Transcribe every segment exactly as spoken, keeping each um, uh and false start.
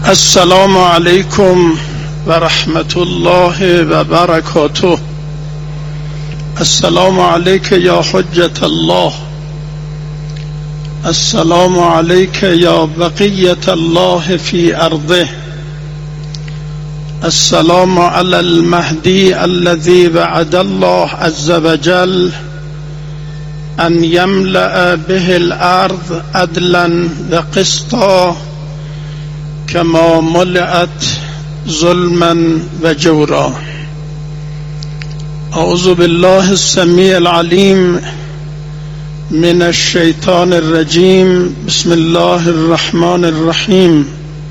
السلام علیکم و رحمت الله و برکاته. السلام علیک یا حجت الله، السلام علیک یا بقیت الله فی ارضه، السلام علی المهدی الذی وعد الله عز وجل ان یملأ به الارض عدلا و قسطا کما ملئت ظلما و جورا. اعوذ بالله السمیع العلیم من الشیطان الرجیم. بسم الله الرحمن الرحیم.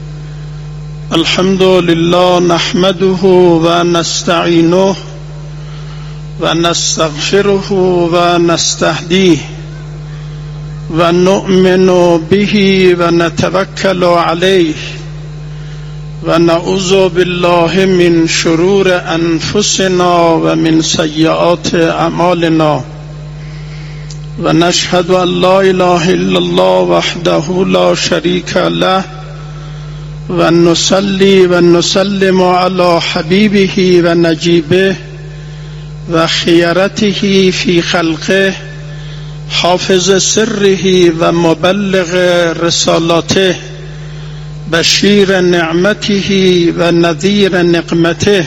الحمد لله نحمده و نستعینه و نستغفره و نستهدیه و نؤمن به و نتوکل علیه و نعوذ بالله من شرور انفسنا و من سیئات اعمالنا و نشهد ان لا اله الا الله وحده لا شریک له و نصلی و نسلم علی حبیبه و نجیبه و خیرته فی خلقه حافظ سره و مبلغ رسالاته بشیر نعمته و نذیر نقمته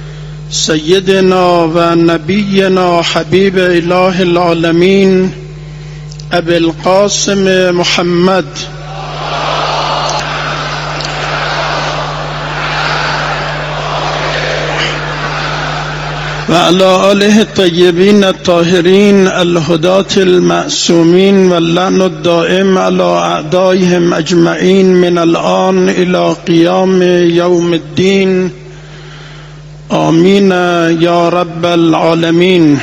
سیدنا و نبینا حبیب اله العالمین ابی القاسم محمد و علی آله الطیبین الطاهرین الهداة المعصومین و اللعن الدائم علی اعدائهم اجمعین من الآن الی قیام یوم الدین. آمین یا رب العالمین.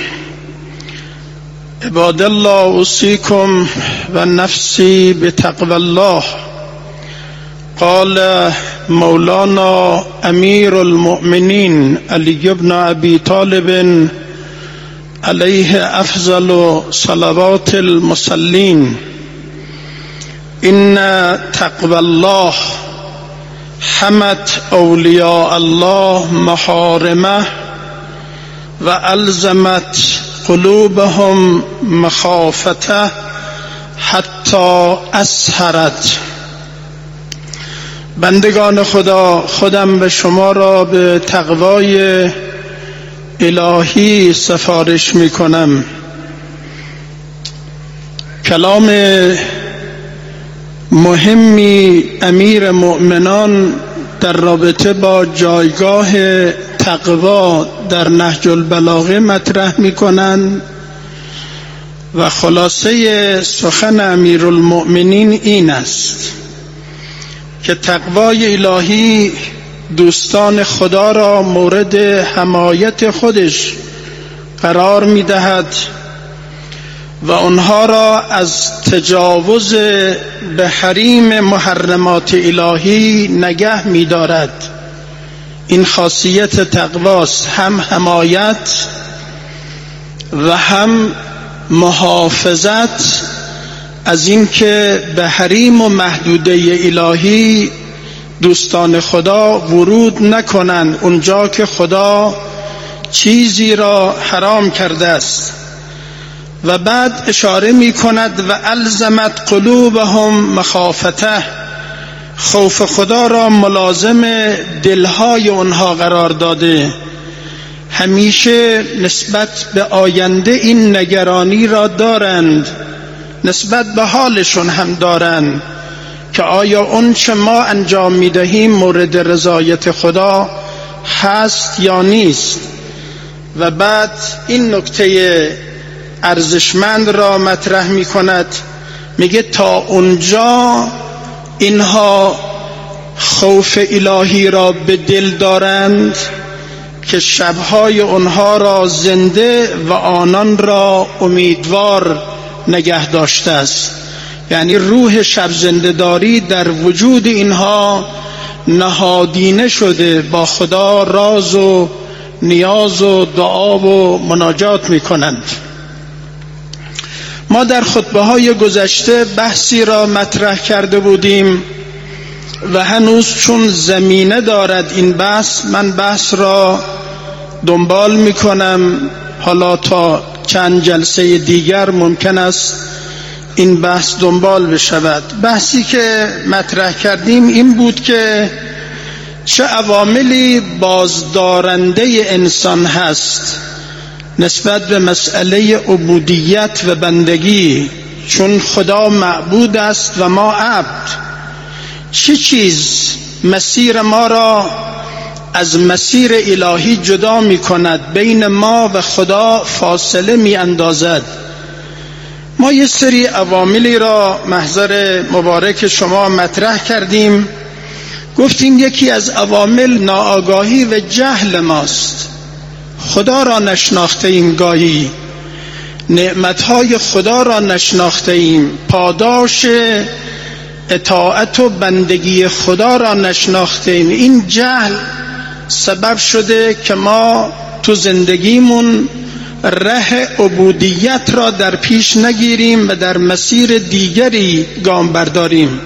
عباد الله، اوصیکم و نفسی بتقوی الله. قال مولانا امیر المؤمنین علی بن ابی طالب علیه افضل صلوات المصلین: ان تقوی الله حمت اولیاء الله محارمه و الزمت قلوبهم مخافته حتی اسهرت. بندگان خدا، خودم به شما را به تقوای الهی سفارش می کنم. کلام مهمی امیر مؤمنان در رابطه با جایگاه تقوا در نهج البلاغه مطرح می کنند و خلاصه سخن امیر المؤمنین این است که تقوای الهی دوستان خدا را مورد حمایت خودش قرار می دهد و آنها را از تجاوز به حریم محرمات الهی نگه می دارد. این خاصیت تقواست، هم حمایت و هم محافظت از این که به حریم و محدوده الهی دوستان خدا ورود نکنند اونجا که خدا چیزی را حرام کرده است. و بعد اشاره می کند و الزمت قلوبهم مخافته، خوف خدا را ملازم دلهای اونها قرار داده، همیشه نسبت به آینده این نگرانی را دارند، نسبت به حالشون هم دارند که آیا اون چه ما انجام میدهیم مورد رضایت خدا هست یا نیست. و بعد این نکته ارزشمند را مطرح می کند، میگه تا اونجا اینها خوف الهی را به دل دارند که شبهای اونها را زنده و آنان را امیدوار نگه داشته است. یعنی روح شب زنده‌داری در وجود اینها نهادینه شده، با خدا راز و نیاز و دعا و مناجات می کنند. ما در خطبه های گذشته بحثی را مطرح کرده بودیم و هنوز چون زمینه دارد این بحث، من بحث را دنبال میکنم. حالا تا چند جلسه دیگر ممکن است این بحث دنبال بشود. بحثی که مطرح کردیم این بود که چه عواملی بازدارنده انسان هست نسبت به مسئله عبودیت و بندگی، چون خدا معبود است و ما عبد. چه چیز مسیر ما را از مسیر الهی جدا می کند، بین ما و خدا فاصله می اندازد؟ ما یه سری عواملی را محضر مبارک شما مطرح کردیم. گفتیم یکی از عوامل ناآگاهی و جهل ماست. خدا را نشناخته ایم، گاهی نعمتهای خدا را نشناخته ایم، پاداش اطاعت و بندگی خدا را نشناخته ایم. این جهل سبب شده که ما تو زندگیمون ره عبودیت را در پیش نگیریم و در مسیر دیگری گام برداریم.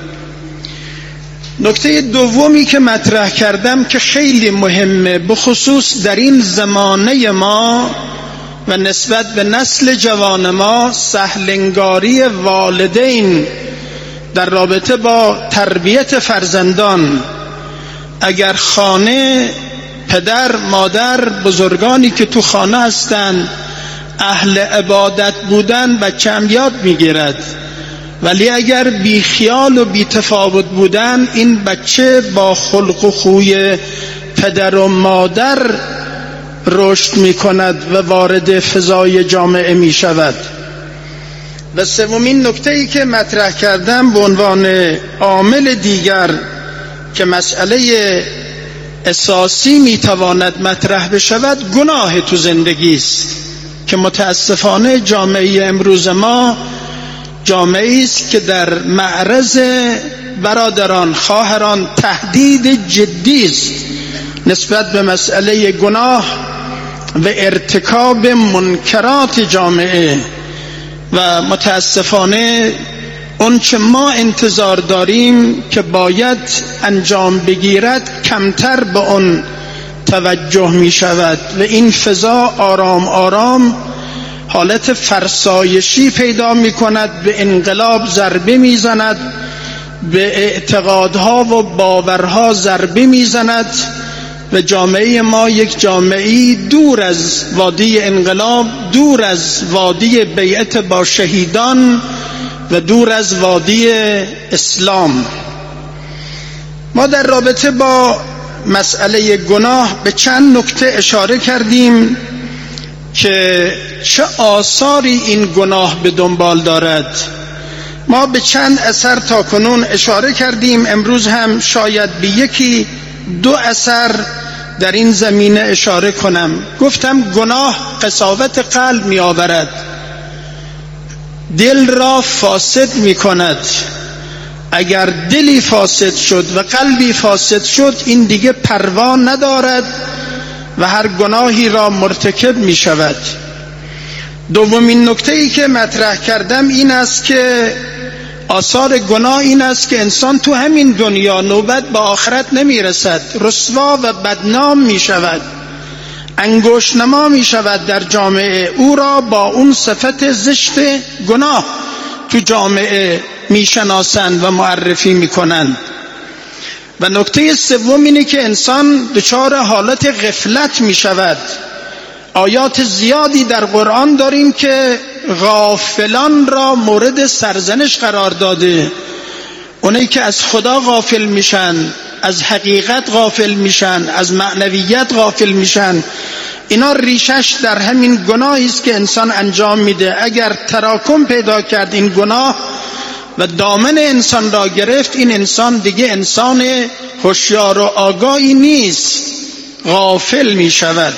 نکته دومی که مطرح کردم که خیلی مهمه، بخصوص در این زمانه ما و نسبت به نسل جوان ما، سهلنگاری والدین در رابطه با تربیت فرزندان. اگر خانه، پدر، مادر، بزرگانی که تو خانه هستند اهل عبادت بودن، بچه هم یاد میگیرد. ولی اگر بی خیال و بی تفاوت بودن، این بچه با خلق و خوی پدر و مادر رشد می کند و وارد فضای جامعه می شود. و سومین نکته ای که مطرح کردم به عنوان عامل دیگر که مسئله اساسی می تواند مطرح بشود، گناه تو زندگی است که متاسفانه جامعه امروز ما جامعه است که در معرض برادران، خواهران تهدید جدی است نسبت به مسئله گناه و ارتکاب منکرات جامعه. و متاسفانه اون چه ما انتظار داریم که باید انجام بگیرد کمتر به اون توجه می شود و این فضا آرام آرام حالت فرسایشی پیدا می کند، به انقلاب ضربه می زند، به اعتقادها و باورها ضربه می زند و جامعه ما یک جامعه دور از وادی انقلاب، دور از وادی بیعت با شهیدان و دور از وادی اسلام. ما در رابطه با مسئله گناه به چند نکته اشاره کردیم که چه آثاری این گناه به دنبال دارد. ما به چند اثر تا کنون اشاره کردیم، امروز هم شاید به یکی دو اثر در این زمینه اشاره کنم. گفتم گناه قساوت قلب می آورد، دل را فاسد می کند. اگر دلی فاسد شد و قلبی فاسد شد، این دیگه پروا ندارد و هر گناهی را مرتکب می شود. دومین نکته ای که مطرح کردم این است که آثار گناه این است که انسان تو همین دنیا نوبت به آخرت نمی رسد، رسوا و بدنام می شود، انگشت نما می شود در جامعه. او را با اون صفت زشت گناه تو جامعه می شناسند و معرفی می کنند. و نکته سوم اینه که انسان دچار حالت غفلت می شود. آیات زیادی در قرآن داریم که غافلان را مورد سرزنش قرار داده. اونایی که از خدا غافل میشن، از حقیقت غافل میشن، از معنویت غافل میشن، اینا ریشش در همین گناهی است که انسان انجام میده. اگر تراکم پیدا کرد این گناه و دامن انسان را گرفت، این انسان دیگه انسان هوشیار و آگاهی نیست، غافل میشود.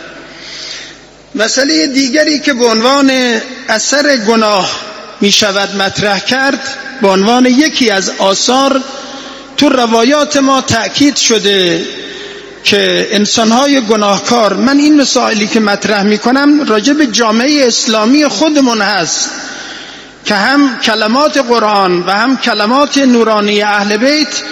مسئله دیگری که به عنوان اثر گناه می شود مطرح کرد، به عنوان یکی از آثار تو روایات ما تأکید شده که انسانهای گناهکار، من این مسائلی که مطرح می کنم راجع به جامعه اسلامی خودمون هست که هم کلمات قرآن و هم کلمات نورانی اهل بیت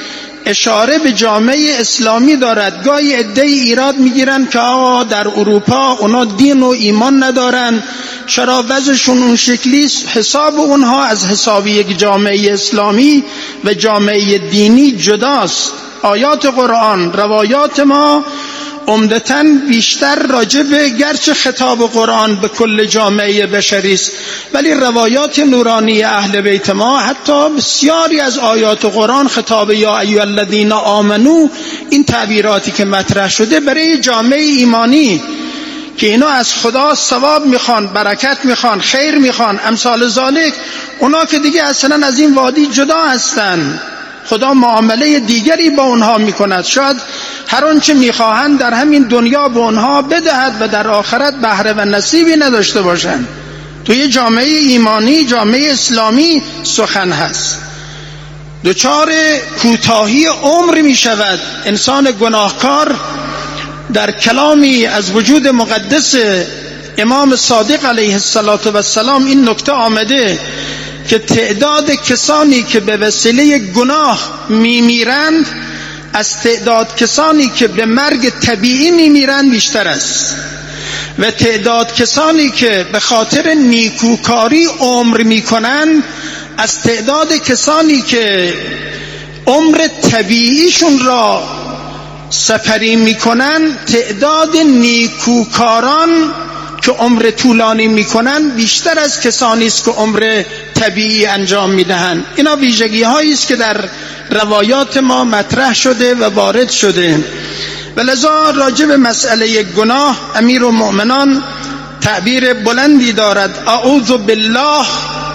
اشاره به جامعه اسلامی دارد. گاهی عده‌ای ایراد میگیرن که آقا در اروپا اونا دین و ایمان ندارن، چرا وضعشون اون شکلی؟ حساب اونها از حساب یک جامعه اسلامی و جامعه دینی جداست. آیات قرآن، روایات ما عمدتاً بیشتر راجع به، گرچه خطاب قرآن به کل جامعه بشری است، ولی روایات نورانی اهل بیت ما، حتی بسیاری از آیات قرآن خطاب یا ایها الذین آمنو، این تعبیراتی که مطرح شده برای جامعه ایمانی که اینا از خدا ثواب میخوان، برکت میخوان، خیر میخوان، امثال ذالک، اونا که دیگه اصلا از این وادی جدا هستن، خدا معامله دیگری با اونها میکند. شاید هر آنچه میخواهند در همین دنیا به اونها بدهد و در آخرت بهره و نصیبی نداشته باشند. توی جامعه ایمانی، جامعه اسلامی سخن هست. دچار کوتاهی عمر میشود انسان گناهکار. در کلامی از وجود مقدس امام صادق علیه السلام این نکته آمده که تعداد کسانی که به وسیله گناه میمیرند از تعداد کسانی که به مرگ طبیعی میمیرند بیشتر است، و تعداد کسانی که به خاطر نیکوکاری عمر میکنند از تعداد کسانی که عمر طبیعیشون را سپری میکنند، تعداد نیکوکاران که عمر طولانی میکنن بیشتر از کسانی است که عمر طبیعی انجام میدهند. اینا ویژگی هایی است که در روایات ما مطرح شده و وارد شده. ولذا راجع به مسئله گناه امیرالمؤمنان تعبیر بلندی دارد. اعوذ بالله،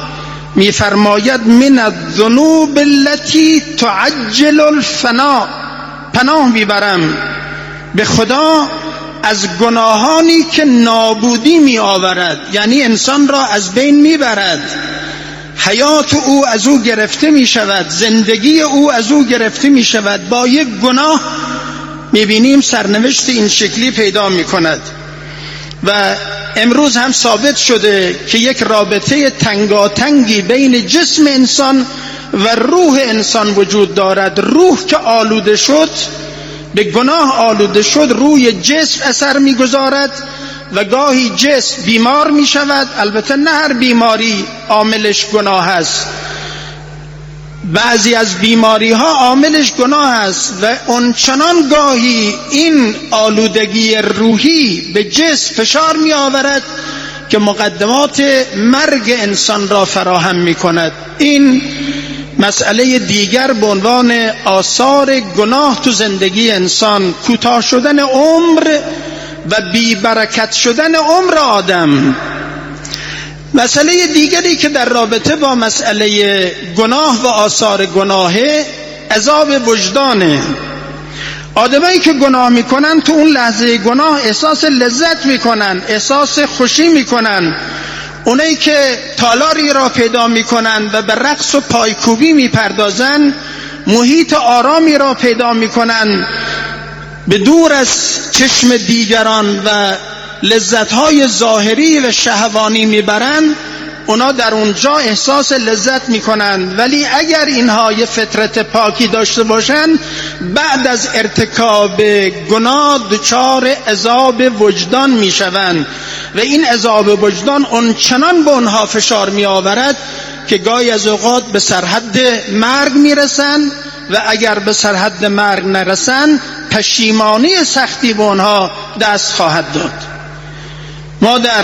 میفرماید من الذنوب التي تعجل الفنا، پناه میبرم به خدا از گناهانی که نابودی می آورد، یعنی انسان را از بین می برد، حیات او از او گرفته می شود، زندگی او از او گرفته می شود. با یک گناه می بینیم سرنوشت این شکلی پیدا می کند. و امروز هم ثابت شده که یک رابطه تنگاتنگی بین جسم انسان و روح انسان وجود دارد. روح که آلوده شد، به گناه آلوده شد، روی جسم اثر میگذارد و گاهی جسم بیمار می شود. البته نه هر بیماری عاملش گناه است، بعضی از بیماری ها عاملش گناه است و اونچنان گاهی این آلودگی روحی به جسم فشار می آورد که مقدمات مرگ انسان را فراهم می کند. این مسئله دیگر به عنوان آثار گناه تو زندگی انسان، کوتاه شدن عمر و بی برکت شدن عمر آدم. مسئله دیگری که در رابطه با مسئله گناه و آثار گناهه، عذاب وجدانه. آدمایی که گناه میکنن تو اون لحظه گناه احساس لذت میکنن، احساس خوشی میکنن. اونایی که تالاری را پیدا میکنن و به رقص و پایکوبی میپردازن، محیط آرامی را پیدا میکنن، به دور از چشم دیگران و لذتهای ظاهری و شهوانی میبرن، اونا در اونجا احساس لذت میکنن. ولی اگر اینها یه فطرت پاکی داشته باشن، بعد از ارتکاب گناه دچار عذاب وجدان میشوند و این عذاب وجدان اونچنان به اونها فشار میآورد که گاهی از اوقات به سرحد مرگ میرسن و اگر به سرحد مرگ نرسن، پشیمانی سختی به اونها دست خواهد داد. ما در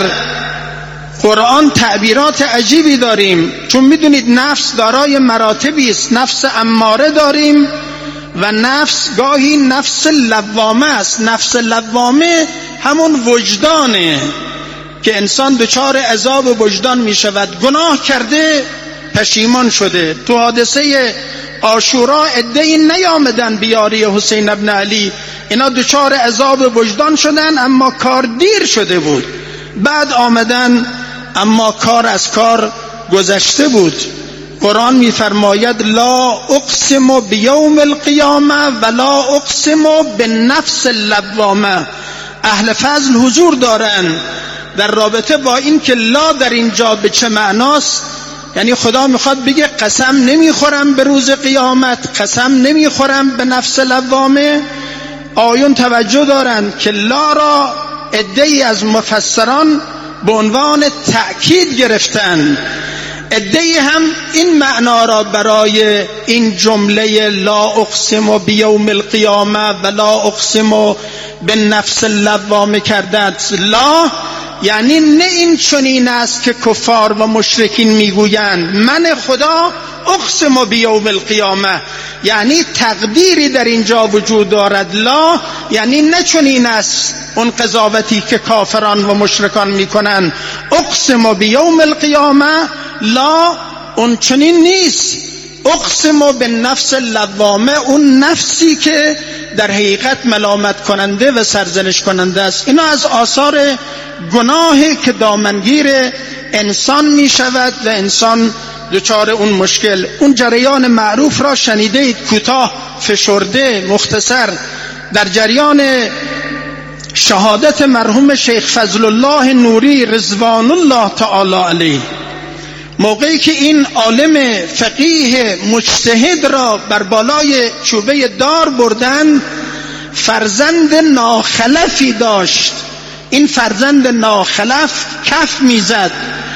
قرآن تعبیرات عجیبی داریم، چون میدونید نفس دارای مراتبی است. نفس اماره داریم و نفس گاهی نفس لوامه است. نفس لوامه همون وجدانه که انسان دچار عذاب وجدان می شود. گناه کرده، پشیمان شده. تو حادثه عاشورا عده‌ای نیامدن بیاری حسین ابن علی، اینا دچار عذاب وجدان شدن، اما کار دیر شده بود. بعد آمدن اما کار از کار گذشته بود. قرآن می‌فرماید لا اقسم بیوم القیامه ولا اقسم بالنفس اللوامه. اهل فضل حضور دارن در رابطه با این که لا در اینجا به چه معناست. یعنی خدا میخواد بگه قسم نمیخورم به روز قیامت، قسم نمیخورم به نفس لوامه. آیون توجه دارند که لا را عده‌ای از مفسران به عنوان تأکید گرفتند، عده‌ای هم این معنا را برای این جمله لا اقسم بیوم القیامه و لا اقسم بالنفس اللوامه کردند. لا یعنی نه این چنین است که کفار و مشرکین میگویند من خدا اقسم بیوم القیامه، یعنی تقدیری در اینجا وجود دارد. لا یعنی نه چنین است اون قضاوتی که کافران و مشرکان میکنند. اقسم بیوم القیامه، لا اون چنین نیست. اقسم بالنفس اللوامه، اون نفسی که در حقیقت ملامت کننده و سرزنش کننده است. اینا از آثار گناهی که دامنگیر انسان می شود و انسان دچار اون مشکل. اون جریان معروف را شنیده اید، کوتاه، فشرده، مختصر. در جریان شهادت مرحوم شیخ فضل الله نوری رضوان الله تعالی علیه، موقعی که این عالم فقیه مجتهد را بر بالای چوبه دار بردن، فرزند ناخلفی داشت. این فرزند ناخلف کف میزد،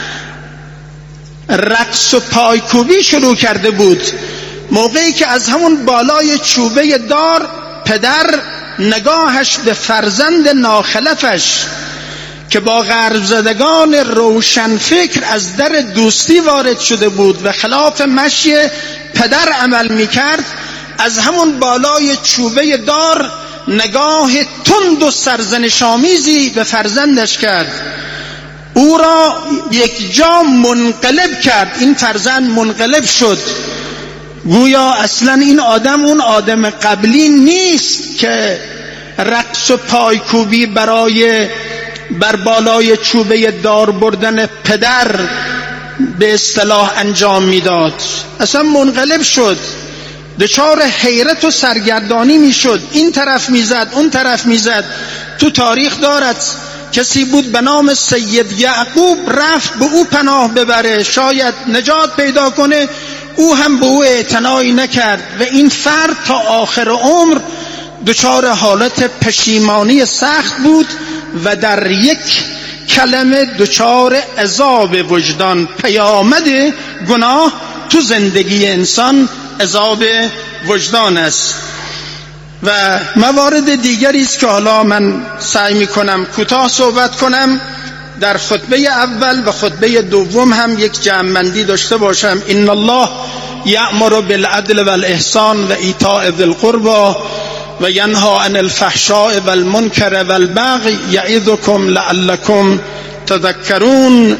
رقص و پایکوبی شروع کرده بود. موقعی که از همون بالای چوبه دار پدر نگاهش به فرزند ناخلفش که با غرب زدگان روشن فکر از در دوستی وارد شده بود و خلاف مشی پدر عمل میکرد، از همون بالای چوبه دار نگاه تند و سرزنش‌آمیزی به فرزندش کرد. او را یک جا منقلب کرد. این فرزند منقلب شد، گویا اصلا این آدم اون آدم قبلی نیست که رقص و پایکوبی برای بر بالای چوبه دار بردن پدر به اصطلاح انجام میداد. اصلا منقلب شد، دچار حیرت و سرگردانی میشد، این طرف میزد اون طرف میزد. تو تاریخ دارد کسی بود به نام سید یعقوب، رفت به او پناه ببره، شاید نجات پیدا کنه، او هم به او اعتنایی نکرد و این فرد تا آخر عمر دچار حالت پشیمانی سخت بود و در یک کلمه دچار عذاب وجدان. پیامد گناه تو زندگی انسان عذاب وجدان است. و موارد دیگری است که حالا من سعی میکنم کوتاه صحبت کنم. در خطبه اول و خطبه دوم هم یک جمع‌بندی داشته باشم. ان الله یأمر بالعدل والاحسان و ایتاء ذی القربى و ینهی عن الفحشاء والمنکر والبغی یعظکم لعلکم تذکرون.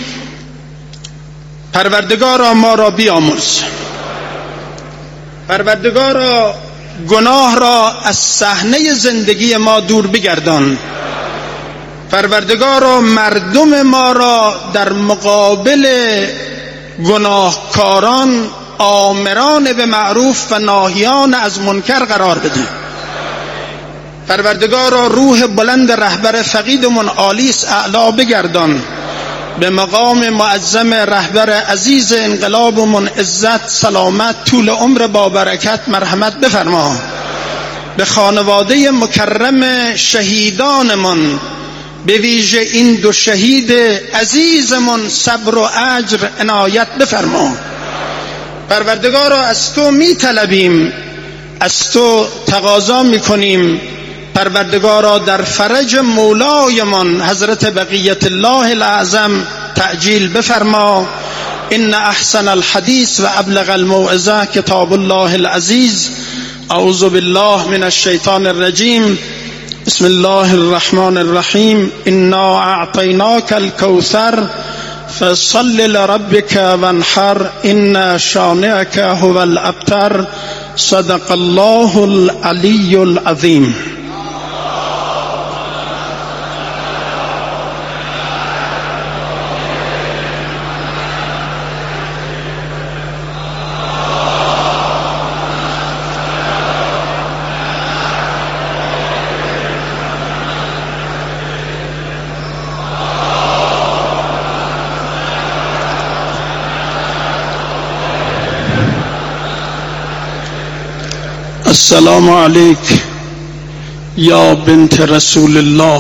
پروردگارا ما را بیامرز، پروردگارا گناه را از صحنه زندگی ما دور بگردان، پروردگارا مردم ما را در مقابل گناهکاران آمران به معروف و ناهیان از منکر قرار بده. پروردگارا روح بلند رهبر فقیدمون آلیس اعلا بگردان، به مقام معظم رهبر عزیز انقلابمون عزت سلامت طول عمر با برکت مرحمت بفرما. به خانواده مکرم شهیدانمون، به ویژه این دو شهید عزیزمون صبر و اجر عنایت بفرما. پروردگارا از تو می طلبیم، از تو تقاضا می کنیم، پروردگارا در فرج مولایمان حضرت بقیت الله الاعظم تعجیل بفرما. ان احسن الحدیث و ابلغ الموعظه کتاب الله العزیز. اعوذ بالله من الشیطان الرجیم. بسم الله الرحمن الرحیم. انا اعطیناک الکوثر فصل لربک وانحر ان شانئک هو الابتر. صدق الله العلی العظیم. السلام عليك يا بنت رسول الله،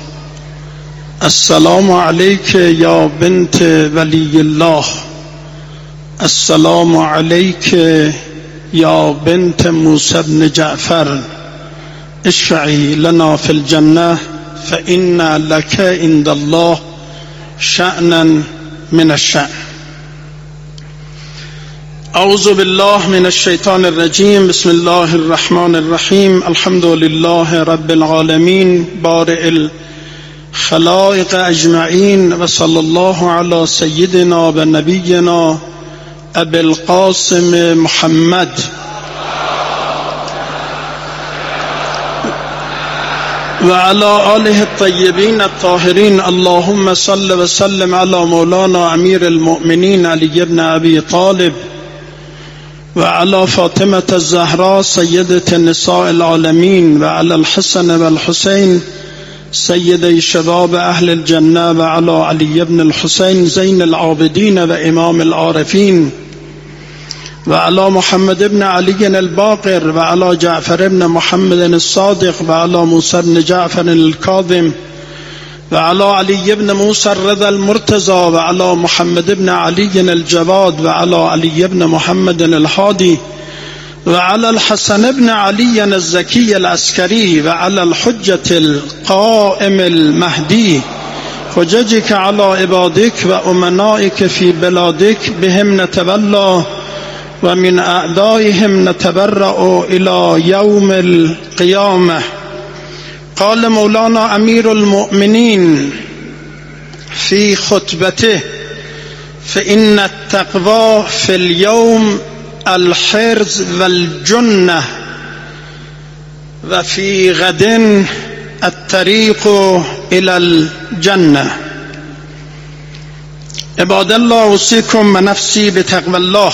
السلام عليك يا بنت ولي الله، السلام عليك يا بنت موسى بن جعفر، اشفعي لنا في الجنة فإن لك عند الله شأنا من الشأن. أعوذ بالله من الشيطان الرجيم. بسم الله الرحمن الرحيم. الحمد لله رب العالمين بارئ الخلائق أجمعين، وصلى الله على سيدنا ونبينا أبي القاسم محمد وعلى آله الطيبين الطاهرين. اللهم صل وسلم على مولانا أمير المؤمنين علي بن أبي طالب وعلى فاطمة الزهراء سيدة نساء العالمين، وعلى الحسن والحسين سيدي شباب أهل الجنة، وعلى علي بن الحسين زين العابدين وإمام العارفين، وعلى محمد بن علي الباقر، وعلى جعفر بن محمد الصادق، وعلى موسى بن جعفر الكاظم، وعلى علي بن موسى الرضا المرتضى، وعلى محمد بن علي الجواد، وعلى علي بن محمد الهادي، وعلى الحسن بن علي الزكي العسكري، وعلى الحجة القائم المهدي، حججك على عبادك وأمنائك في بلادك، بهم نتولى ومن أعدائهم نتبرأ إلى يوم القيامة. قال مولانا أمير المؤمنين في خطبته: فإن التقوى في اليوم الحرز والجنة، وفي غد الطريق إلى الجنة. عباد الله، أوصيكم ونفسي بتقوى الله.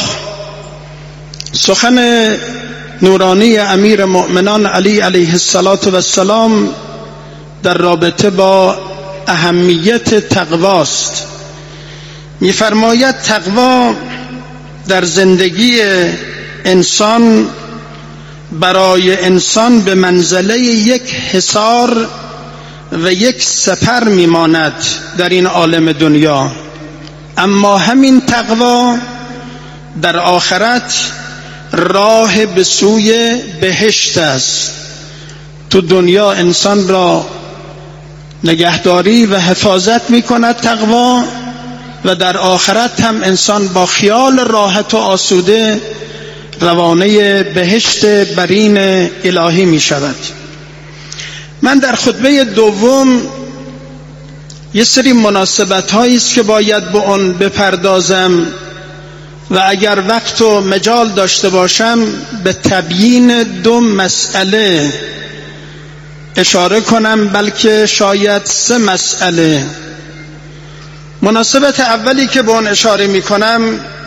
سخن نورانی امیر مؤمنان علی علیه السلام در رابطه با اهمیت تقواست. می‌فرماید تقوا در زندگی انسان برای انسان به منزله یک حصار و یک سپر میماند در این عالم دنیا، اما همین تقوا در آخرت راه به سوی بهشت است. تو دنیا انسان را نگهداری و حفاظت می کند تقوا، و در آخرت هم انسان با خیال راحت و آسوده روانه بهشت برین الهی می شود. من در خطبه دوم یه سری مناسبت هایی است که باید به اون بپردازم، و اگر وقت و مجال داشته باشم به تبیین دو مسئله اشاره کنم، بلکه شاید سه مسئله. مناسبت اولی که به اون اشاره می کنم،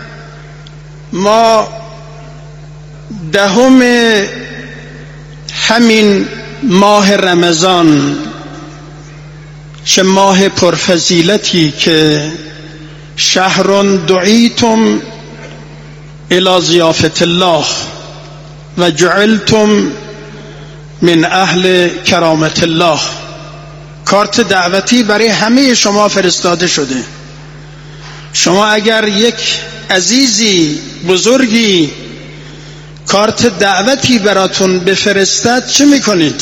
ما دهم همین ماه رمضان، چه ماه پرفضیلتی که شهر دعیتم الى ضیافت الله و جعلتم من اهل کرامت الله، کارت دعوتی برای همه شما فرستاده شده. شما اگر یک عزیزی بزرگی کارت دعوتی براتون بفرستد چه میکنید؟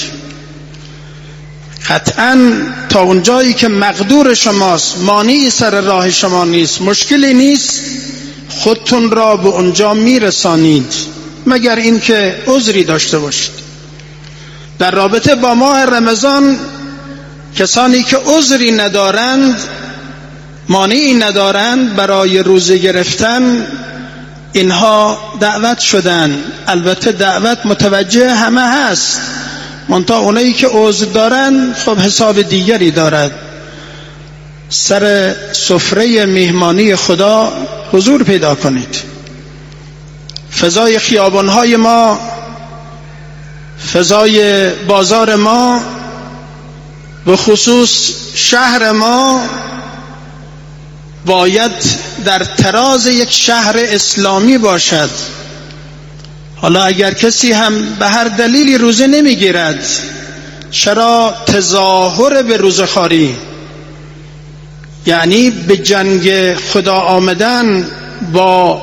قطعا تا اونجایی که مقدور شماست، مانعی سر راه شما نیست، مشکلی نیست، خودتون را به اونجا میرسانید، مگر اینکه عذری داشته باشید. در رابطه با ماه رمضان، کسانی که عذری ندارند، مانعی ندارند برای روزه گرفتن، اینها دعوت شدن. البته دعوت متوجه همه هست، منتها اونایی که عذر دارن خب حساب دیگری دارد. سر سفره مهمانی خدا حضور پیدا کنید. فضای خیابان‌های ما، فضای بازار ما، به خصوص شهر ما، باید در تراز یک شهر اسلامی باشد. حالا اگر کسی هم به هر دلیلی روزه نمیگیرد، چرا تظاهر به روزه‌خواری، یعنی به جنگ خدا آمدن با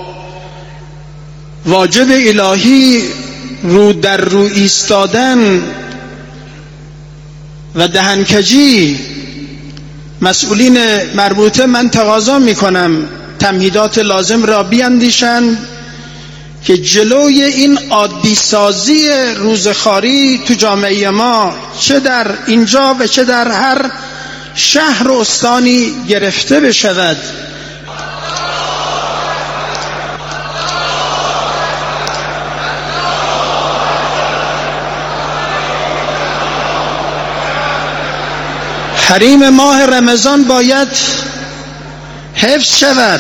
واجب الهی رو در رو ایستادن و دهنکجی، مسئولین مربوطه من تقاضا میکنم تمهیدات لازم را بیاندیشند که جلوی این عادی سازی روزخواری تو جامعه ما چه در اینجا و چه در هر شهر و استانی گرفته بشود. حریم ماه رمضان باید حفظ شود.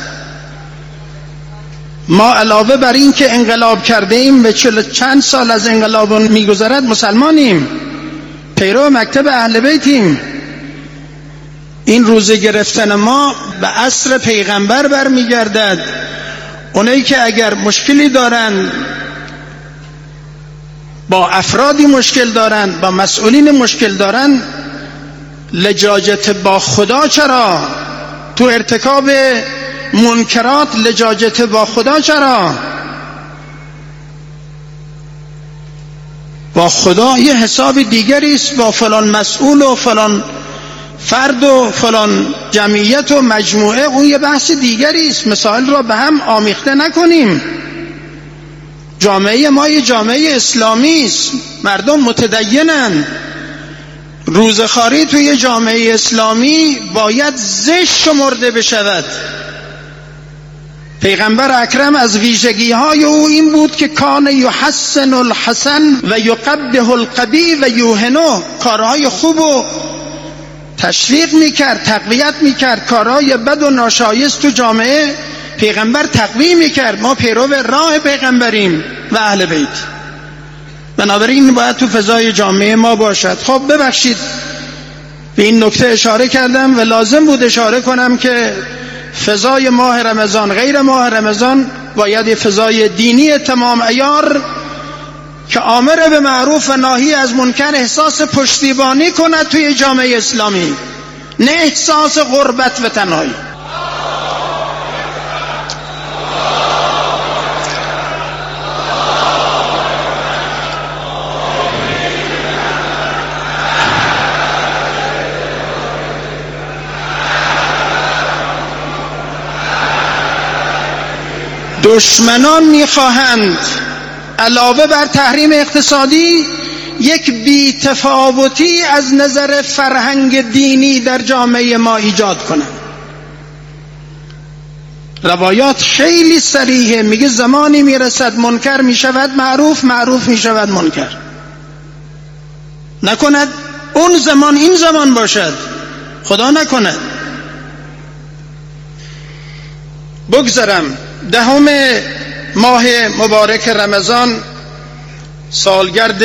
ما علاوه بر این که انقلاب کرده ایم و چند سال از انقلاب میگذرد مسلمانیم، پیرو مکتب اهل بیتیم. این روزه گرفتن ما به عصر پیغمبر برمیگردد. اونایی که اگر مشکلی دارن، با افرادی مشکل دارن، با مسئولین مشکل دارن، لجاجت با خدا چرا؟ تو ارتکاب منکرات لجاجت با خدا چرا؟ با خدا یه حساب دیگری است، با فلان مسئول و فلان فرد و فلان جمعیت و مجموعه اون یه بحث دیگری است. مسائل را به هم آمیخته نکنیم. جامعه ما یه جامعه اسلامی است، مردم متدینن. روزخواری توی جامعه اسلامی باید زشت شمرده بشود. پیغمبر اکرم از ویژگی های او این بود که کان یحسن الحسن و یقبح القبیح و یوهنه، کارهای خوب و تشویق میکرد، تقویت میکرد. کارهای بد و ناشایست تو جامعه پیغمبر تقویه میکرد. ما پیرو راه پیغمبریم و اهل بیت، بنابراین باید تو فضای جامعه ما باشد. خب ببخشید به این نکته اشاره کردم و لازم بود اشاره کنم که فضای ماه رمضان غیر ماه رمضان باید یه فضای دینی تمام عیار که آمر به معروف و ناهی از منکر احساس پشتیبانی کند توی جامعه اسلامی، نه احساس غربت و تنهایی. دشمنان میخواهند علاوه بر تحریم اقتصادی یک بی‌تفاوتی از نظر فرهنگ دینی در جامعه ما ایجاد کنند. روایات خیلی صریحه، میگه زمانی میرسد منکر میشود معروف، معروف میشود منکر. نکند اون زمان این زمان باشد، خدا نکند. بگذرم دهم ماه مبارک رمضان، سالگرد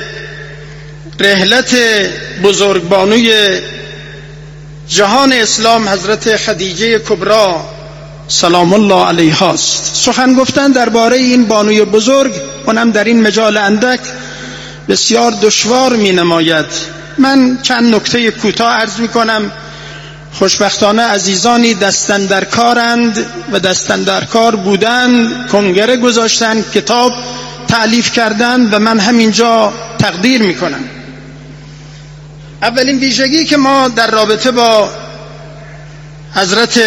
رحلت بزرگبانوی جهان اسلام حضرت خدیجه کبری سلام الله علیها است. سخن گفتن درباره این بانوی بزرگ، اونم در این مجال اندک، بسیار دشوار می نماید. من چند نکته کوتاه عرض می کنم. خوشبختانه عزیزانی دستن در کارند و دستن در کار بودند، کنگره گذاشتند، کتاب تألیف کردند و من همینجا تقدیر میکنم. اولین ویژگی که ما در رابطه با حضرت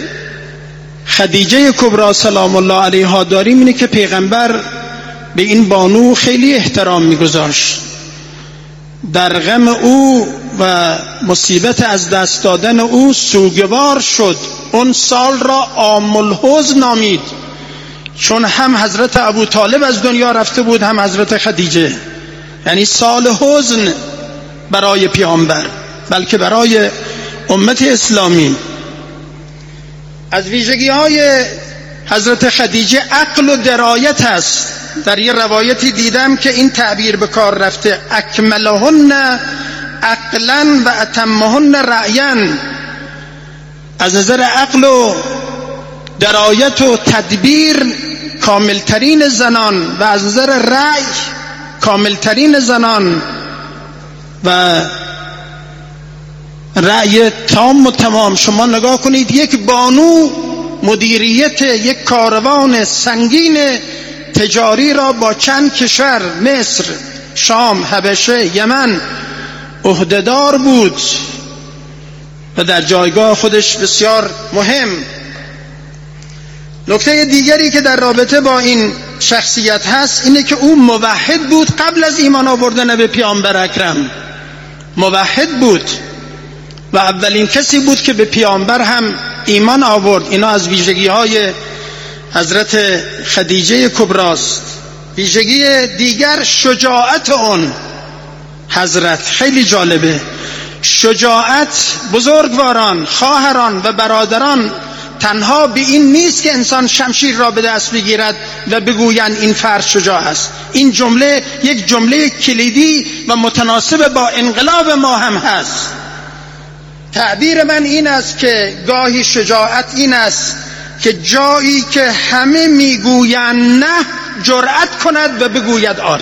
خدیجه کبری سلام الله علیها داریم اینه که پیغمبر به این بانو خیلی احترام میگذاشت. در غم او و مصیبت از دست دادن او سوگوار شد. اون سال را عام الحزن نامید، چون هم حضرت ابو طالب از دنیا رفته بود هم حضرت خدیجه، یعنی سال حزن برای پیامبر بلکه برای امت اسلامی. از ویژگی های حضرت خدیجه عقل و درایت است. در یه روایتی دیدم که این تعبیر به کار رفته: اکملهن عقلا و اتمهن رأیا. از نظر عقل و درایت و تدبیر کاملترین زنان و از نظر رأی کاملترین زنان و رأی تام و تمام. شما نگاه کنید، یک بانو مدیریت یک کاروان سنگین تجاری را با چند کشور، مصر، شام، حبشه، یمن، عهدهدار بود و در جایگاه خودش بسیار مهم. نکته دیگری که در رابطه با این شخصیت هست اینه که او موحد بود قبل از ایمان آوردن به پیامبر اکرم. موحد بود و اولین کسی بود که به پیامبر هم ایمان آورد. اینا از ویژگی های حضرت خدیجه کبراست. ویژگی دیگر شجاعت اون حضرت خیلی جالبه. شجاعت بزرگواران، خواهران و برادران، تنها به این نیست که انسان شمشیر را به دست بگیرد و بگویند این فرد شجاع است. این جمله یک جمله کلیدی و متناسب با انقلاب ما هم هست. تعبیر من این است که گاهی شجاعت این است که جایی که همه میگویند نه جرأت کند و بگوید آری.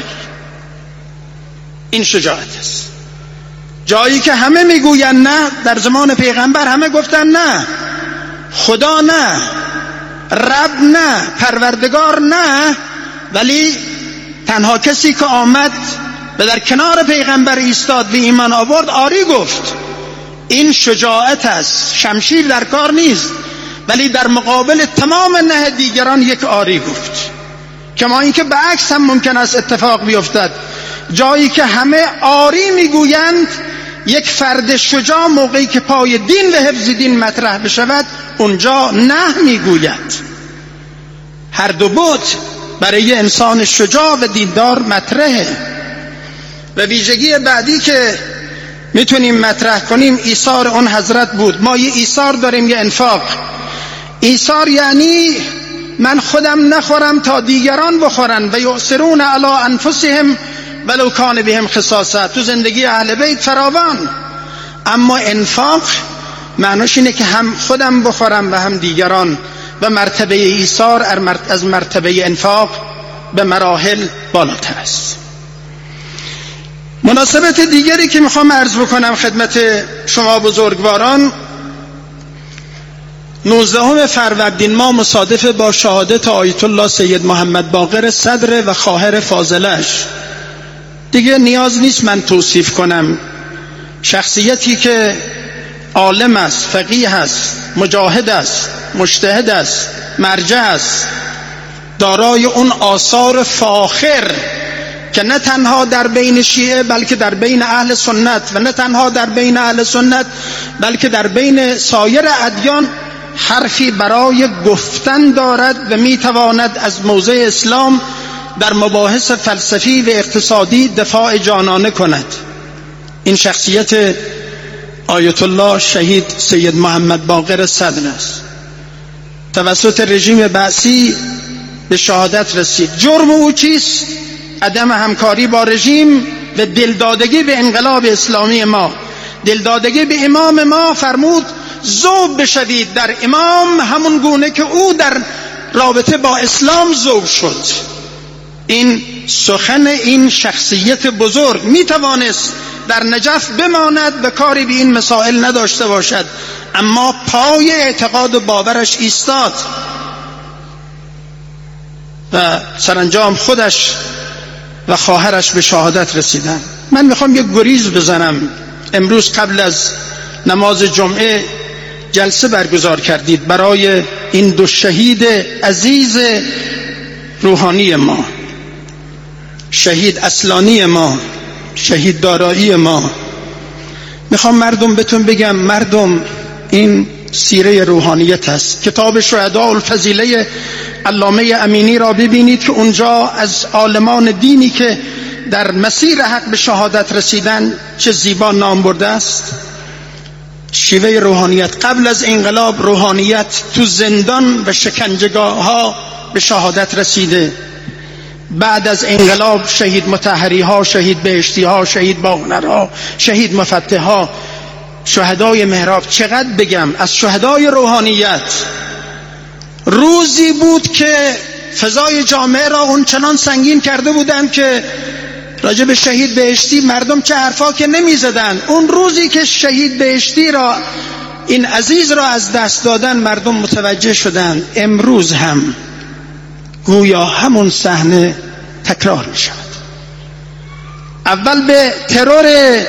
این شجاعت است. جایی که همه میگویند نه، در زمان پیغمبر همه گفتن نه، خدا نه، رب نه، پروردگار نه، ولی تنها کسی که آمد و در کنار پیغمبر ایستاد و ایمان آورد آری گفت. این شجاعت است. شمشیر در کار نیست، ولی در مقابل تمام نه دیگران یک آری گفت. کما اینکه به عکس هم ممکن است اتفاق بیفتد. جایی که همه آری میگویند، یک فرد شجاع موقعی که پای دین و حفظ دین مطرح بشود اونجا نه میگوید. هر دو بود برای انسان شجاع و دیندار مطرحه. و ویژگی بعدی که میتونیم مطرح کنیم ایثار اون حضرت بود. ما یه ایثار داریم، یه انفاق. ایثار یعنی من خودم نخورم تا دیگران بخورن و یؤثرون علی انفسهم ولو کان بهم خصاصه. تو زندگی اهل بیت فراوان، اما انفاق معناش اینه که هم خودم بخورم و هم دیگران. و مرتبه ایثار از مرتبه انفاق به مراحل بالاتر است. مناسبت دیگری که میخوام عرض بکنم خدمت شما بزرگواران، نوزدهم فروردین ما مصادف با شهادت آیت الله سید محمد باقر صدر و خواهر فاضلش. دیگه نیاز نیست من توصیف کنم. شخصیتی که عالم است، فقیه است، مجاهد است، مجتهد است، مرجع است، دارای اون آثار فاخر که نه تنها در بین شیعه بلکه در بین اهل سنت، و نه تنها در بین اهل سنت بلکه در بین سایر ادیان حرفی برای گفتن دارد و میتواند از موضع اسلام در مباحث فلسفی و اقتصادی دفاع جانانه کند. این شخصیت آیت الله شهید سید محمد باقر صدر است. توسط رژیم بعثی به شهادت رسید. جرم او چیست؟ عدم همکاری با رژیم و دلدادگی به انقلاب اسلامی ما. دلدادگی به امام ما. فرمود ذوب بشوید در امام همون گونه که او در رابطه با اسلام ذوب شد. این سخن این شخصیت بزرگ می توانست در نجف بماند و کاری به این مسائل نداشته باشد، اما پای اعتقاد و باورش ایستاد و سرانجام خودش و خواهرش به شهادت رسیدن. من میخوام یک گریز بزنم. امروز قبل از نماز جمعه جلسه برگزار کردید برای این دو شهید عزیز روحانی ما، شهید اصلانی ما، شهید دارایی ما. میخوام مردم بهتون بگم، مردم این سیره روحانیت است. کتاب شهداء الفضیله علامه امینی را ببینید که اونجا از عالمان دینی که در مسیر حق به شهادت رسیدن چه زیبا نام برده است. شیوه روحانیت قبل از انقلاب، روحانیت تو زندان و شکنجهگاه ها به شهادت رسیده. بعد از انقلاب شهید مطهری ها، شهید بهشتی ها، شهید باغنر ها، شهید مفتح ها، شهدای محراب. چقدر بگم از شهدای روحانیت. روزی بود که فضای جامعه را اون چنان سنگین کرده بودند که راجع به شهید بهشتی مردم چه حرفا که نمی زدن. اون روزی که شهید بهشتی را، این عزیز را از دست دادن، مردم متوجه شدند امروز هم گویا همون صحنه تکرار می شود. اول به ترور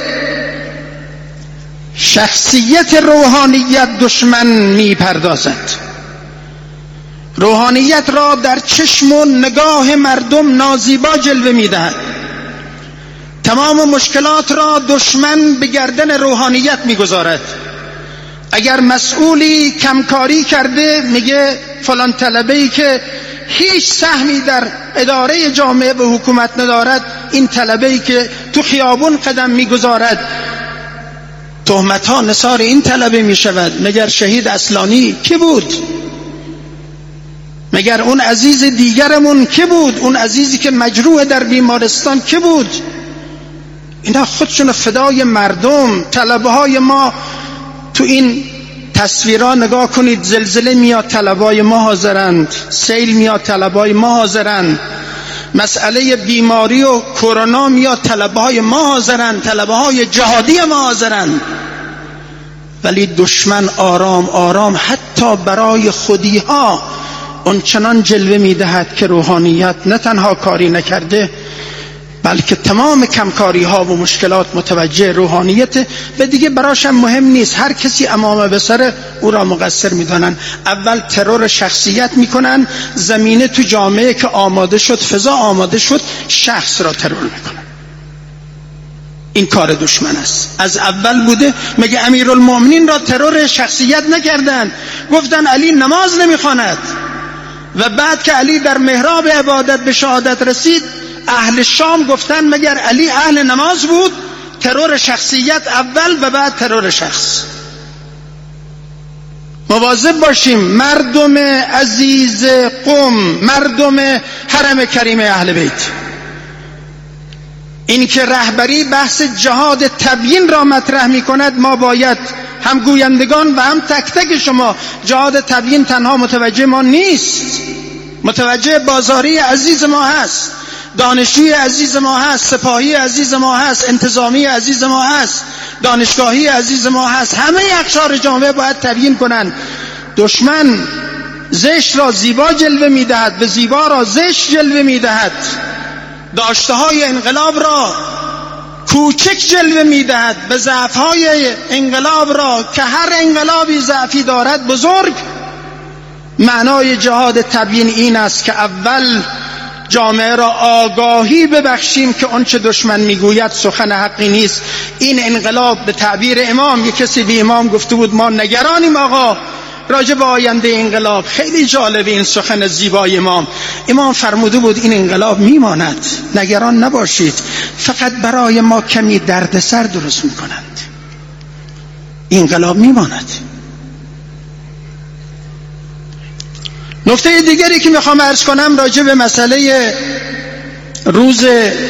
شخصیت روحانیت دشمن می پردازد، روحانیت را در چشم و نگاه مردم نازیبا جلوه می دهد. تمام مشکلات را دشمن به گردن روحانیت می گذارد. اگر مسئولی کمکاری کرده میگه فلان طلبه‌ای که هیچ سهمی در اداره جامعه و حکومت ندارد، این طلبه‌ای که تو خیابون قدم میگذارد، تهمت‌ها نثار این طلبه میشود. مگر شهید اصلانی کی بود؟ مگر اون عزیز دیگرمون کی بود؟ اون عزیزی که مجروح در بیمارستان کی بود؟ اینا خودشون فدای مردم. طلبه های ما تو این تصویرها نگاه کنید، زلزله میاد طلبای ما حاضرند، سیل میاد طلبای ما حاضرند، مسئله بیماری و کرونا میاد طلبای ما حاضرند، طلبهای جهادی ما حاضرند. ولی دشمن آرام آرام حتی برای خودی ها اون چنان جلوه میدهد که روحانیت نه تنها کاری نکرده بلکه تمام کمکاری ها و مشکلات متوجه روحانیت و دیگه براش هم مهم نیست. هر کسی امامه به سر او را مقصر میدانن. اول ترور شخصیت میکنن، زمینه تو جامعه که آماده شد، فضا آماده شد، شخص را ترور میکنن. این کار دشمن است، از اول بوده. مگه امیرالمؤمنین را ترور شخصیت نکردن؟ گفتن علی نماز نمیخواند و بعد که علی در محراب عبادت به شهادت رسید، اهل شام گفتن مگر علی اهل نماز بود؟ ترور شخصیت اول و بعد ترور شخص. مواظب باشیم. مردم عزیز قم، مردم حرم کریم اهل بیت، این که رهبری بحث جهاد تبیین را مطرح می کند، ما باید هم گویندگان و هم تک تک شما، جهاد تبیین تنها متوجه ما نیست، متوجه بازاری عزیز ما هست، دانشجوی عزیز ما هست، سپاهی عزیز ما هست، انتظامی عزیز ما هست، دانشگاهی عزیز ما هست. همه اقشار جامعه باید تبیین کنند. دشمن زشت را زیبا جلوه میدهد و زیبا را زشت جلوه میدهد. داشته های انقلاب را کوچک جلوه میدهد و ضعف های انقلاب را که هر انقلابی ضعفی دارد بزرگ. معنای جهاد تبیین این است که اول جامعه را آگاهی ببخشیم که آنچه دشمن میگوید سخن حقی نیست. این انقلاب به تعبیر امام، یک کسی به امام گفته بود ما نگرانیم آقا راجع به آینده انقلاب. خیلی جالب این سخن زیبای امام. امام فرموده بود این انقلاب میماند، نگران نباشید، فقط برای ما کمی دردسر درست میکنند. انقلاب میماند. نکته دیگری که میخوام عرض کنم راجع به مسئله روز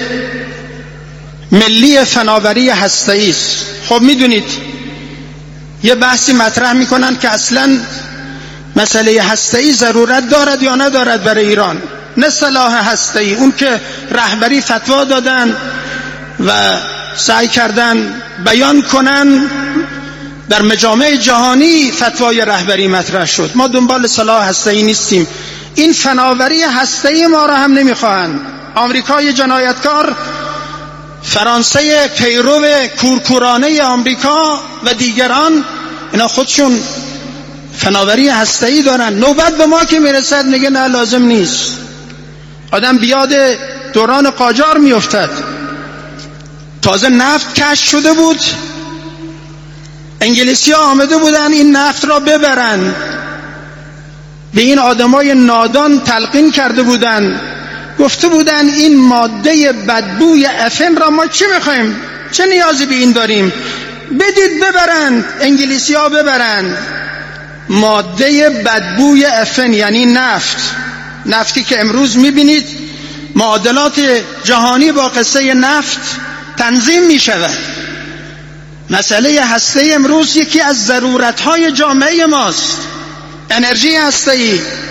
ملی فناوری هسته‌ای است. خب میدونید یه بحثی مطرح میکنن که اصلا مسئله هسته‌ای ضرورت دارد یا ندارد برای ایران. نه سلاح هسته‌ای، اون که رهبری فتوا دادن و سعی کردن بیان کنن، در مجامع جهانی فتوای رهبری مطرح شد. ما دنبال سلاح هسته‌ای نیستیم. این فناوری هسته‌ای ما را هم نمیخواهند. آمریکای جنایتکار، فرانسه پیرو کورکورانه آمریکا و دیگران، اینا خودشون فناوری هسته‌ای دارن. نوبت به ما که میرسد میگه نه لازم نیست. آدم بیاد دوران قاجار میافتد. تازه نفت کشف شده بود، انگلیسی ها آمده بودن این نفت را ببرن، به این آدمای نادان تلقین کرده بودن، گفته بودن این ماده بدبوی افن را ما چی میخوایم؟ چه نیازی به این داریم؟ بدید ببرند، انگلیسی ها ببرند. ماده بدبوی افن یعنی نفت، نفتی که امروز میبینید معادلات جهانی با قصه نفت تنظیم میشود. مسئله هسته امروز یکی از ضرورت‌های جامعه ماست. انرژی هسته‌ای،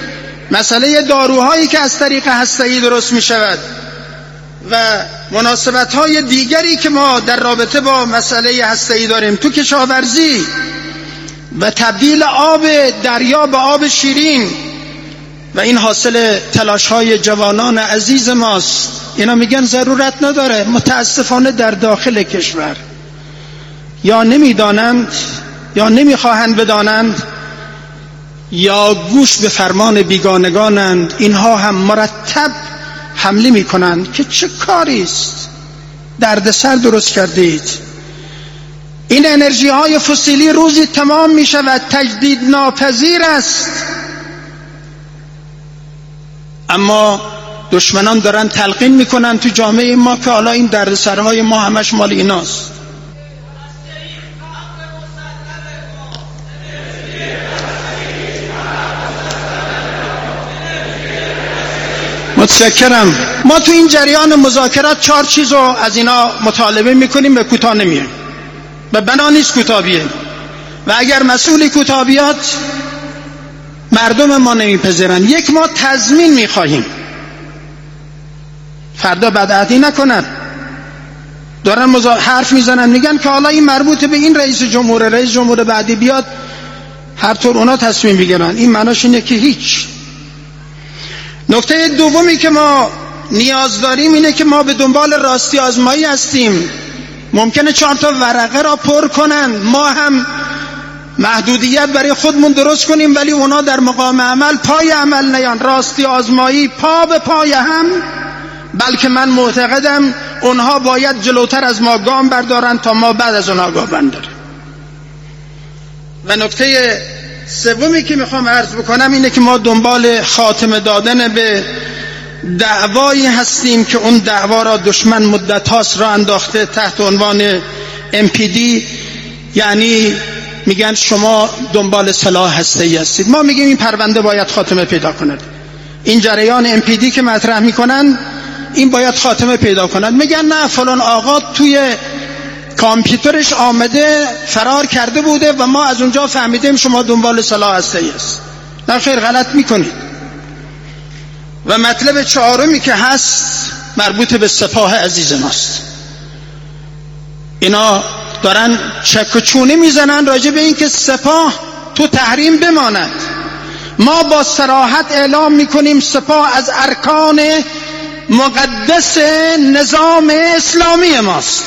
مسئله داروهایی که از طریق هسته‌ای درست می شود و مناسبت‌های دیگری که ما در رابطه با مسئله هسته‌ای داریم تو کشاورزی و تبدیل آب دریا به آب شیرین و این حاصل تلاش‌های جوانان عزیز ماست. اینا میگن ضرورت نداره. متاسفانه در داخل کشور یا نمیدانند یا نمیخواهند بدانند یا گوش به فرمان بیگانگانند. اینها هم مرتب حمله میکنند که چه کاری است، دردسر درست کردید. این انرژی های فسیلی روزی تمام می شود، تجدید ناپذیر است، اما دشمنان دارن تلقین میکنن تو جامعه ما که حالا این دردسرهای ما همش مال ایناست. متشکرم. ما تو این جریان مذاکرات چهار چیز رو از اینا مطالبه میکنیم، به کوتاه نمیایم، به بنا نیست کوتاه بیاییم و اگر مسئول کوتاه بیاد مردم ما نمیپذیرن. یک، ما تضمین میخواهیم فردا بدعتی نکنن. دارن مزا... حرف میزنن میگن که حالا این مربوط به این رئیس جمهور، رئیس جمهور بعدی بیاد هر طور اونا تصمیم بگیرن. این معناش اینه که هیچ. نکته دومی که ما نیاز داریم اینه که ما به دنبال راستی آزمایی هستیم. ممکنه چهار تا ورقه را پر کنن، ما هم محدودیت برای خودمون درست کنیم ولی اونا در مقام عمل پای عمل نیان. راستی آزمایی پا به پای هم، بلکه من معتقدم اونها باید جلوتر از ما گام بردارن تا ما بعد از اونها گام برداریم. و نکته سومی که میخوام عرض بکنم اینه که ما دنبال خاتمه دادن به دعوایی هستیم که اون دعوا را دشمن مدت هاست را انداخته تحت عنوان ام پی دی، یعنی میگن شما دنبال سلاح هسته‌ای هستید. ما میگیم این پرونده باید خاتمه پیدا کند. این جریان ام پی دی که مطرح میکنن این باید خاتمه پیدا کند. میگن نه فلان آقا توی کامپیوترش آمده فرار کرده بوده و ما از اونجا فهمیدیم شما دنبال سلاح هسته‌ای است. نه خیر، غلط میکنید. و مطلب چهارمی که هست مربوط به سپاه عزیز ماست. اینا دارن چک و چونه میزنن راجع به این که سپاه تو تحریم بماند. ما با صراحت اعلام میکنیم سپاه از ارکان مقدس نظام اسلامی ماست.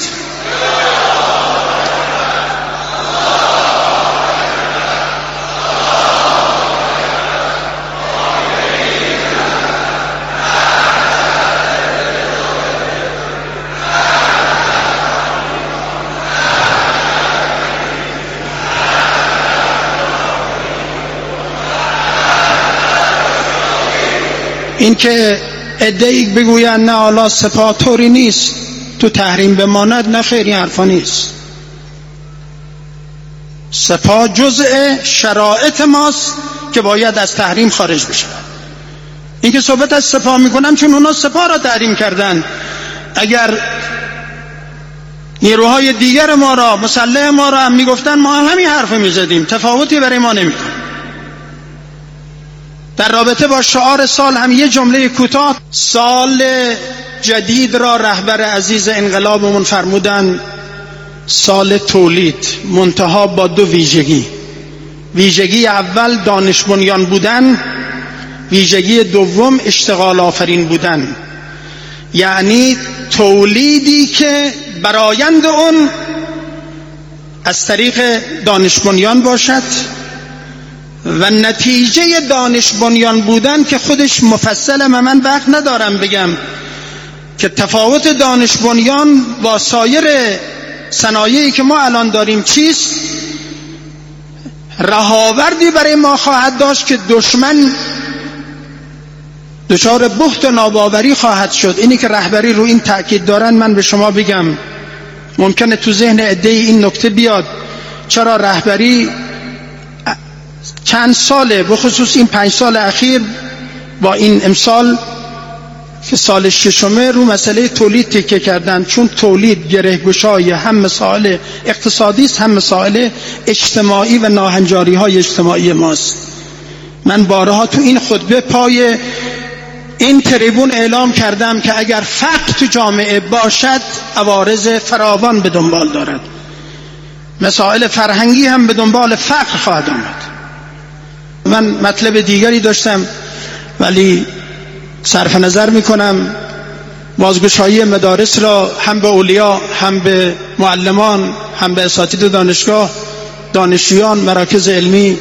این که ادعی بگوین نه حالا سپاه طوری نیست تو تحریم بماند، نه خیر، این حرفا نیست. سپاه جزء شرایط ماست که باید از تحریم خارج بشه. این که صحبت از سپاه میکنم چون اونا سپاه را تحریم کردن. اگر نیروهای دیگر ما را، مسلح ما را هم میگفتن ما هم همین حرف میزدیم، تفاوتی برای ما نمیکن. در رابطه با شعار سال هم یه جمله کوتاه. سال جدید را رهبر عزیز انقلابمون فرمودن سال تولید، منتها با دو ویژگی. ویژگی اول دانش بنیان بودن، ویژگی دوم اشتغال آفرین بودن. یعنی تولیدی که برآیند اون از طریق دانش بنیان باشد و نتیجه دانش بنیان بودن که خودش مفصل، من وقت ندارم بگم که تفاوت دانش بنیان با سایر صنایعی که ما الان داریم چیست. رهاوردی برای ما خواهد داشت که دشمن دچار بهت و ناباوری خواهد شد. اینی که رهبری رو این تأکید دارن. من به شما بگم ممکنه تو ذهن عده‌ای این نکته بیاد چرا رهبری چند ساله، بخصوص این پنج سال اخیر با این امسال که سال ششمه، رو مسئله تولید تکیه کردن. چون تولید گره‌گشای هم مسائل اقتصادی است هم مسائل اجتماعی و ناهنجاری های اجتماعی ماست. من بارها تو این خطبه پای این تریبون اعلام کردم که اگر فقر تو جامعه باشد عوارض فراوان به دنبال دارد. مسائل فرهنگی هم به دنبال فقر خواهد آمد. من مطلب دیگری داشتم ولی صرف نظر میکنم. بازگشایی مدارس را هم به اولیا، هم به معلمان، هم به اساتید دانشگاه، دانشجویان، مراکز علمی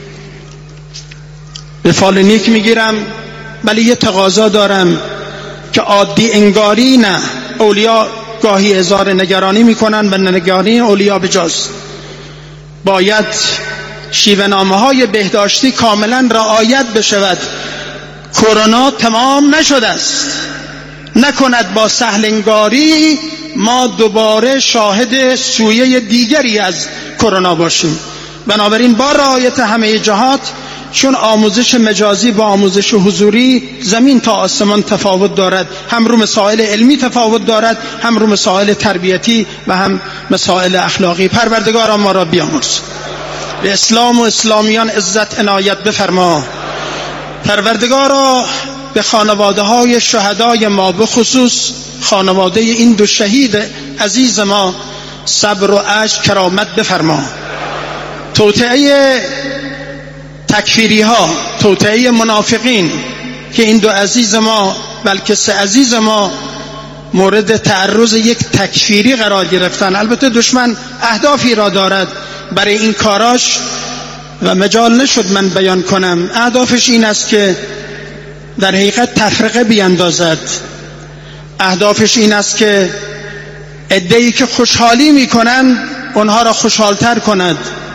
به فال نیک میگیرم، ولی یه تقاضا دارم که عادی انگاری نه. اولیا گاهی اظهار نگرانی میکنن و نگرانی اولیا بجاست. باید شیوه‌نامه های بهداشتی کاملا رعایت بشود. کرونا تمام نشده است، نکند با سهل انگاری ما دوباره شاهد سویه دیگری از کرونا باشیم. بنابراین با رعایت همه جهات، چون آموزش مجازی با آموزش حضوری زمین تا آسمان تفاوت دارد، هم رو مسائل علمی تفاوت دارد، هم رو مسائل تربیتی و هم مسائل اخلاقی. پروردگارا ما را بیامرز، به اسلام و اسلامیان عزت عنایت بفرما. پروردگارا به خانواده های شهدای ما، به خصوص خانواده این دو شهید عزیز ما، صبر و اجر کرامت بفرما. توطئه تکفیری ها، توطئه منافقین که این دو عزیز ما بلکه سه عزیز ما مورد تعرض یک تکفیری قرار گرفتن. البته دشمن اهدافی را دارد برای این کاراش و مجال نشد من بیان کنم. اهدافش این است که در حقیقت تفرقه بیندازد. اهدافش این است که عده‌ای که خوشحالی میکنن اونها را خوشحالتر کند.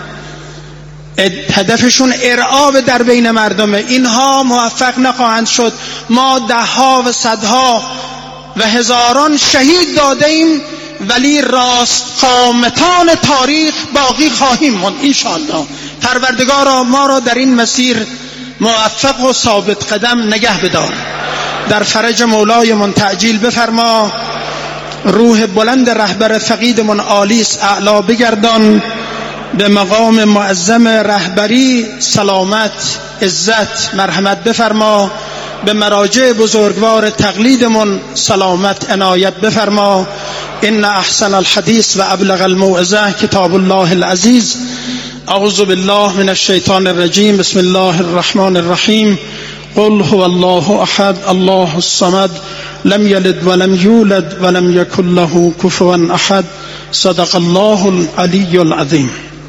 هدفشون ارعاب در بین مردمه. اینها موفق نخواهند شد. ما دهها و صدها و هزاران شهید داده ایم ولی راست قامتان تاریخ باقی خواهیم موند انشاءالله. پروردگارا ما را در این مسیر موفق و ثابت قدم نگه بدار. در فرج مولای من تعجیل بفرما. روح بلند رهبر فقیدمون آلیس اعلا بگردان. به مقام معظم رهبری سلامت، عزت، مرحمت بفرما. به مراجع بزرگوار تقلیدمون سلامت عنایت بفرما. ان احسن الحدیث و ابلغ الموعظه کتاب الله العزیز. اعوذ بالله من الشیطان الرجیم. بسم الله الرحمن الرحیم. قل هو الله احد الله الصمد لم یلد ولم یولد ولم یکن له کفوا احد. صدق الله العلی العظیم.